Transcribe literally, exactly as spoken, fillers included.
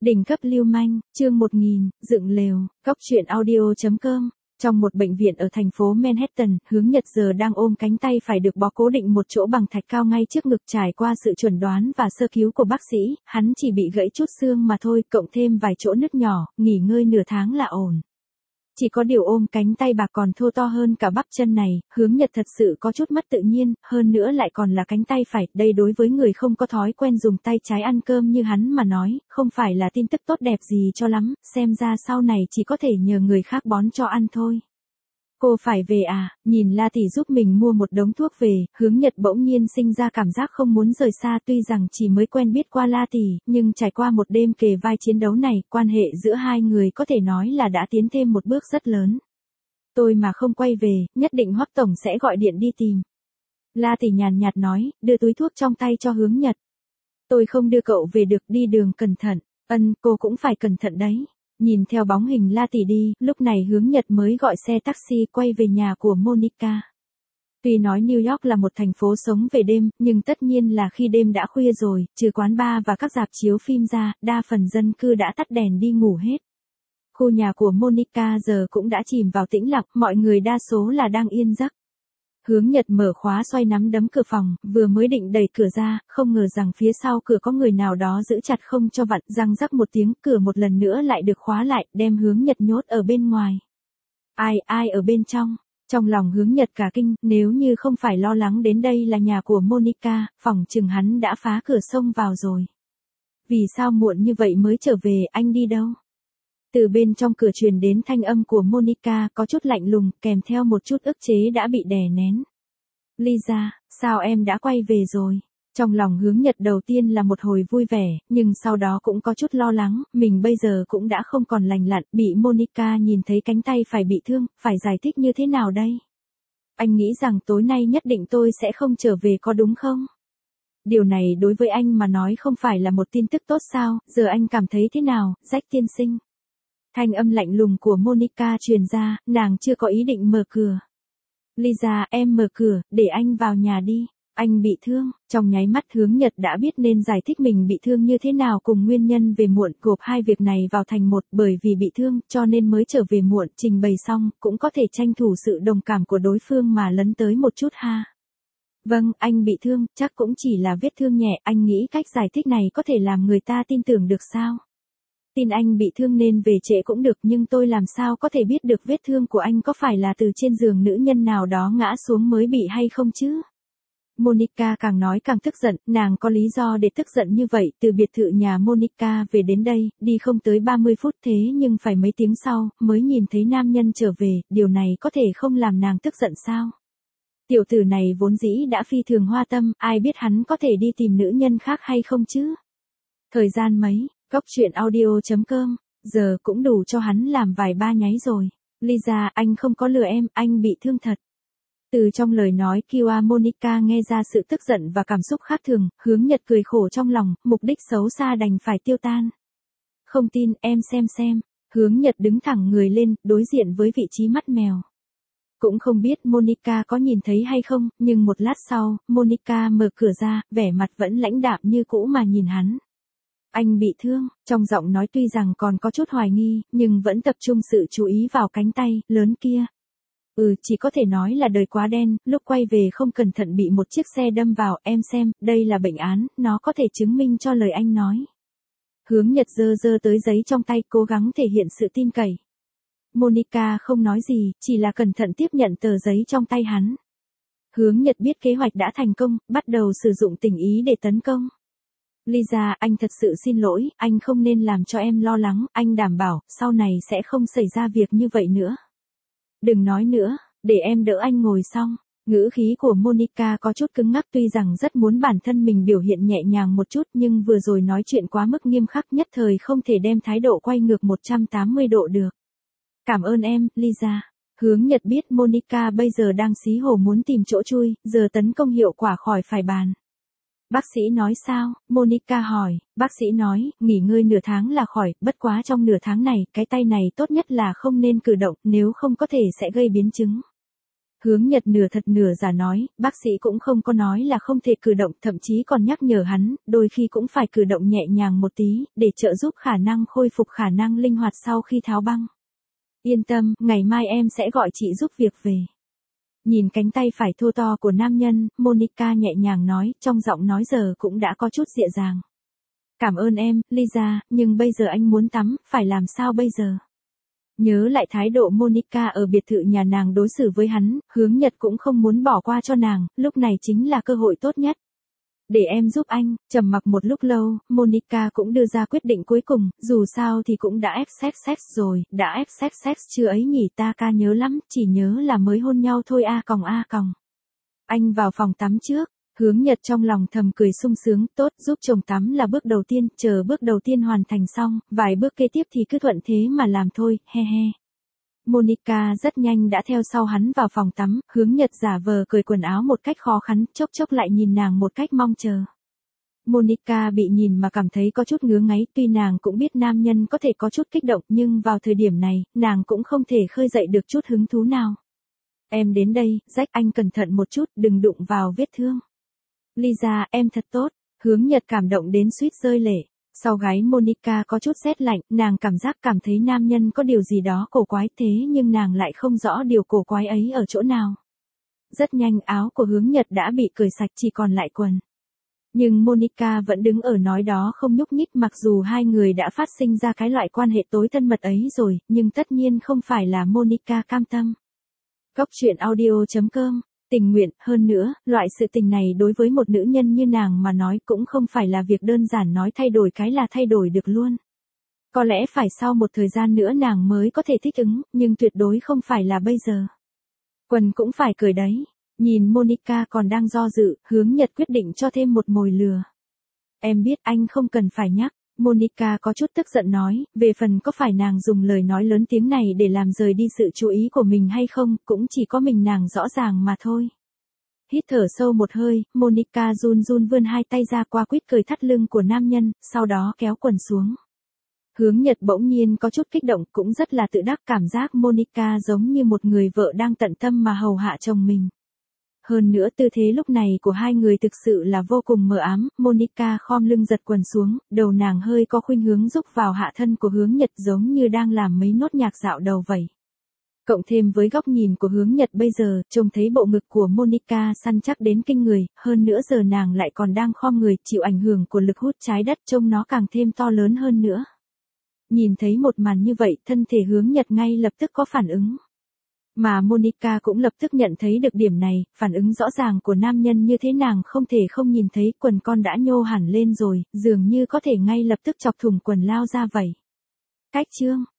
Đỉnh cấp lưu manh, chương một nghìn, dựng lều, cóc truyện audio chấm com. Trong một bệnh viện ở thành phố Manhattan, Hướng Nhật giờ đang ôm cánh tay phải được bó cố định một chỗ bằng thạch cao ngay trước ngực. Trải qua sự chuẩn đoán và sơ cứu của bác sĩ, hắn chỉ bị gãy chút xương mà thôi, cộng thêm vài chỗ nứt nhỏ, nghỉ ngơi nửa tháng là ổn. Chỉ có điều ôm cánh tay bạc còn thô to hơn cả bắp chân này, Hướng Nhật thật sự có chút mất tự nhiên, hơn nữa lại còn là cánh tay phải, đây đối với người không có thói quen dùng tay trái ăn cơm như hắn mà nói, không phải là tin tức tốt đẹp gì cho lắm, xem ra sau này chỉ có thể nhờ người khác bón cho ăn thôi. Cô phải về à, nhìn La Tỷ giúp mình mua một đống thuốc về, Hướng Nhật bỗng nhiên sinh ra cảm giác không muốn rời xa, tuy rằng chỉ mới quen biết qua La Tỷ, nhưng trải qua một đêm kề vai chiến đấu này, quan hệ giữa hai người có thể nói là đã tiến thêm một bước rất lớn. Tôi mà không quay về, nhất định Hoắc Tổng sẽ gọi điện đi tìm. La Tỷ nhàn nhạt nói, đưa túi thuốc trong tay cho Hướng Nhật. Tôi không đưa cậu về được, đi đường cẩn thận. Ân, cô cũng phải cẩn thận đấy. Nhìn theo bóng hình La Tỷ đi, lúc này Hướng Nhật mới gọi xe taxi quay về nhà của Monica. Tuy nói New York là một thành phố sống về đêm, nhưng tất nhiên là khi đêm đã khuya rồi, trừ quán bar và các rạp chiếu phim ra, đa phần dân cư đã tắt đèn đi ngủ hết. Khu nhà của Monica giờ cũng đã chìm vào tĩnh lặng, mọi người đa số là đang yên giấc. Hướng Nhật mở khóa xoay nắm đấm cửa phòng, vừa mới định đẩy cửa ra, không ngờ rằng phía sau cửa có người nào đó giữ chặt không cho vặn, răng rắc một tiếng, cửa một lần nữa lại được khóa lại, đem Hướng Nhật nhốt ở bên ngoài. Ai, ai ở bên trong? Trong lòng Hướng Nhật cả kinh, nếu như không phải lo lắng đến đây là nhà của Monica, phỏng chừng hắn đã phá cửa xông vào rồi. Vì sao muộn như vậy mới trở về, anh đi đâu? Từ bên trong cửa truyền đến thanh âm của Monica có chút lạnh lùng, kèm theo một chút ức chế đã bị đè nén. Lisa, sao em đã quay về rồi? Trong lòng Hướng Nhật đầu tiên là một hồi vui vẻ, nhưng sau đó cũng có chút lo lắng, mình bây giờ cũng đã không còn lành lặn, bị Monica nhìn thấy cánh tay phải bị thương, phải giải thích như thế nào đây? Anh nghĩ rằng tối nay nhất định tôi sẽ không trở về có đúng không? Điều này đối với anh mà nói không phải là một tin tức tốt sao, giờ anh cảm thấy thế nào, Jack tiên sinh? Thanh âm lạnh lùng của Monica truyền ra, nàng chưa có ý định mở cửa. Lisa, em mở cửa, để anh vào nhà đi. Anh bị thương, trong nháy mắt Hướng Nhật đã biết nên giải thích mình bị thương như thế nào cùng nguyên nhân về muộn, gộp hai việc này vào thành một, bởi vì bị thương, cho nên mới trở về muộn, trình bày xong, cũng có thể tranh thủ sự đồng cảm của đối phương mà lấn tới một chút ha. Vâng, anh bị thương, chắc cũng chỉ là vết thương nhẹ, anh nghĩ cách giải thích này có thể làm người ta tin tưởng được sao? Tin anh bị thương nên về trễ cũng được, nhưng tôi làm sao có thể biết được vết thương của anh có phải là từ trên giường nữ nhân nào đó ngã xuống mới bị hay không chứ? Monica càng nói càng tức giận, nàng có lý do để tức giận như vậy, từ biệt thự nhà Monica về đến đây, đi không tới ba mươi phút thế nhưng phải mấy tiếng sau, mới nhìn thấy nam nhân trở về, điều này có thể không làm nàng tức giận sao? Tiểu tử này vốn dĩ đã phi thường hoa tâm, ai biết hắn có thể đi tìm nữ nhân khác hay không chứ? Thời gian mấy? Cóc truyện audio chấm com, giờ cũng đủ cho hắn làm vài ba nháy rồi. Lisa, anh không có lừa em, anh bị thương thật. Từ trong lời nói kia Monica nghe ra sự tức giận và cảm xúc khác thường, Hướng Nhật cười khổ trong lòng, mục đích xấu xa đành phải tiêu tan. Không tin, em xem xem. Hướng Nhật đứng thẳng người lên, đối diện với vị trí mắt mèo. Cũng không biết Monica có nhìn thấy hay không, nhưng một lát sau, Monica mở cửa ra, vẻ mặt vẫn lãnh đạm như cũ mà nhìn hắn. Anh bị thương, trong giọng nói tuy rằng còn có chút hoài nghi, nhưng vẫn tập trung sự chú ý vào cánh tay, lớn kia. Ừ, chỉ có thể nói là đời quá đen, lúc quay về không cẩn thận bị một chiếc xe đâm vào, em xem, đây là bệnh án, nó có thể chứng minh cho lời anh nói. Hướng Nhật giơ giơ tới giấy trong tay, cố gắng thể hiện sự tin cậy. Monica không nói gì, chỉ là cẩn thận tiếp nhận tờ giấy trong tay hắn. Hướng Nhật biết kế hoạch đã thành công, bắt đầu sử dụng tình ý để tấn công. Lisa, anh thật sự xin lỗi, anh không nên làm cho em lo lắng, anh đảm bảo, sau này sẽ không xảy ra việc như vậy nữa. Đừng nói nữa, để em đỡ anh ngồi xong. Ngữ khí của Monica có chút cứng ngắc, tuy rằng rất muốn bản thân mình biểu hiện nhẹ nhàng một chút, nhưng vừa rồi nói chuyện quá mức nghiêm khắc, nhất thời không thể đem thái độ quay ngược một trăm tám mươi độ được. Cảm ơn em, Lisa. Hướng Nhật biết Monica bây giờ đang xí hổ muốn tìm chỗ chui, giờ tấn công hiệu quả khỏi phải bàn. Bác sĩ nói sao? Monica hỏi. Bác sĩ nói, nghỉ ngơi nửa tháng là khỏi, bất quá trong nửa tháng này, cái tay này tốt nhất là không nên cử động, nếu không có thể sẽ gây biến chứng. Hướng Nhật nửa thật nửa giả nói, bác sĩ cũng không có nói là không thể cử động, thậm chí còn nhắc nhở hắn, đôi khi cũng phải cử động nhẹ nhàng một tí, để trợ giúp khả năng khôi phục khả năng linh hoạt sau khi tháo băng. Yên tâm, ngày mai em sẽ gọi chị giúp việc về. Nhìn cánh tay phải thô to của nam nhân, Monica nhẹ nhàng nói, trong giọng nói giờ cũng đã có chút dịu dàng. Cảm ơn em, Lisa, nhưng bây giờ anh muốn tắm, phải làm sao bây giờ? Nhớ lại thái độ Monica ở biệt thự nhà nàng đối xử với hắn, Hướng Nhật cũng không muốn bỏ qua cho nàng, lúc này chính là cơ hội tốt nhất. Để em giúp anh. Trầm mặc một lúc lâu, Monica cũng đưa ra quyết định cuối cùng, dù sao thì cũng đã ép sex sex rồi, đã ép sex sex chưa ấy nhỉ, ta ca nhớ lắm, chỉ nhớ là mới hôn nhau thôi a còng a còng. Anh vào phòng tắm trước. Hướng Nhật trong lòng thầm cười sung sướng, tốt, giúp chồng tắm là bước đầu tiên, chờ bước đầu tiên hoàn thành xong, vài bước kế tiếp thì cứ thuận thế mà làm thôi, he he. Monica rất nhanh đã theo sau hắn vào phòng tắm, Hướng Nhật giả vờ cởi quần áo một cách khó khăn, chốc chốc lại nhìn nàng một cách mong chờ. Monica bị nhìn mà cảm thấy có chút ngứa ngáy, tuy nàng cũng biết nam nhân có thể có chút kích động, nhưng vào thời điểm này, nàng cũng không thể khơi dậy được chút hứng thú nào. Em đến đây, Jack, anh cẩn thận một chút, đừng đụng vào vết thương. Lisa, em thật tốt. Hướng Nhật cảm động đến suýt rơi lệ. Sau gáy Monica có chút rét lạnh, nàng cảm giác cảm thấy nam nhân có điều gì đó cổ quái, thế nhưng nàng lại không rõ điều cổ quái ấy ở chỗ nào. Rất nhanh áo của Hướng Nhật đã bị cởi sạch, chỉ còn lại quần. Nhưng Monica vẫn đứng ở nói đó không nhúc nhích, mặc dù hai người đã phát sinh ra cái loại quan hệ tối thân mật ấy rồi, nhưng tất nhiên không phải là Monica cam tâm. Góc truyện audio chấm com Tình nguyện, hơn nữa, loại sự tình này đối với một nữ nhân như nàng mà nói cũng không phải là việc đơn giản nói thay đổi cái là thay đổi được luôn. Có lẽ phải sau một thời gian nữa nàng mới có thể thích ứng, nhưng tuyệt đối không phải là bây giờ. Quần cũng phải cởi đấy. Nhìn Monica còn đang do dự, Hướng Nhật quyết định cho thêm một mồi lừa. Em biết anh không cần phải nhắc. Monica có chút tức giận nói, về phần có phải nàng dùng lời nói lớn tiếng này để làm rời đi sự chú ý của mình hay không, cũng chỉ có mình nàng rõ ràng mà thôi. Hít thở sâu một hơi, Monica run run vươn hai tay ra qua quýt cởi thắt lưng của nam nhân, sau đó kéo quần xuống. Hướng Nhật bỗng nhiên có chút kích động, cũng rất là tự đắc, cảm giác Monica giống như một người vợ đang tận tâm mà hầu hạ chồng mình. Hơn nữa tư thế lúc này của hai người thực sự là vô cùng mờ ám, Monica khom lưng giật quần xuống, đầu nàng hơi có khuynh hướng rúc vào hạ thân của Hướng Nhật giống như đang làm mấy nốt nhạc dạo đầu vậy. Cộng thêm với góc nhìn của Hướng Nhật bây giờ, trông thấy bộ ngực của Monica săn chắc đến kinh người, hơn nữa giờ nàng lại còn đang khom người, chịu ảnh hưởng của lực hút trái đất, trông nó càng thêm to lớn hơn nữa. Nhìn thấy một màn như vậy, thân thể Hướng Nhật ngay lập tức có phản ứng. Mà Monica cũng lập tức nhận thấy được điểm này, phản ứng rõ ràng của nam nhân như thế nàng không thể không nhìn thấy, quần con đã nhô hẳn lên rồi, dường như có thể ngay lập tức chọc thủng quần lao ra vậy. Cách chương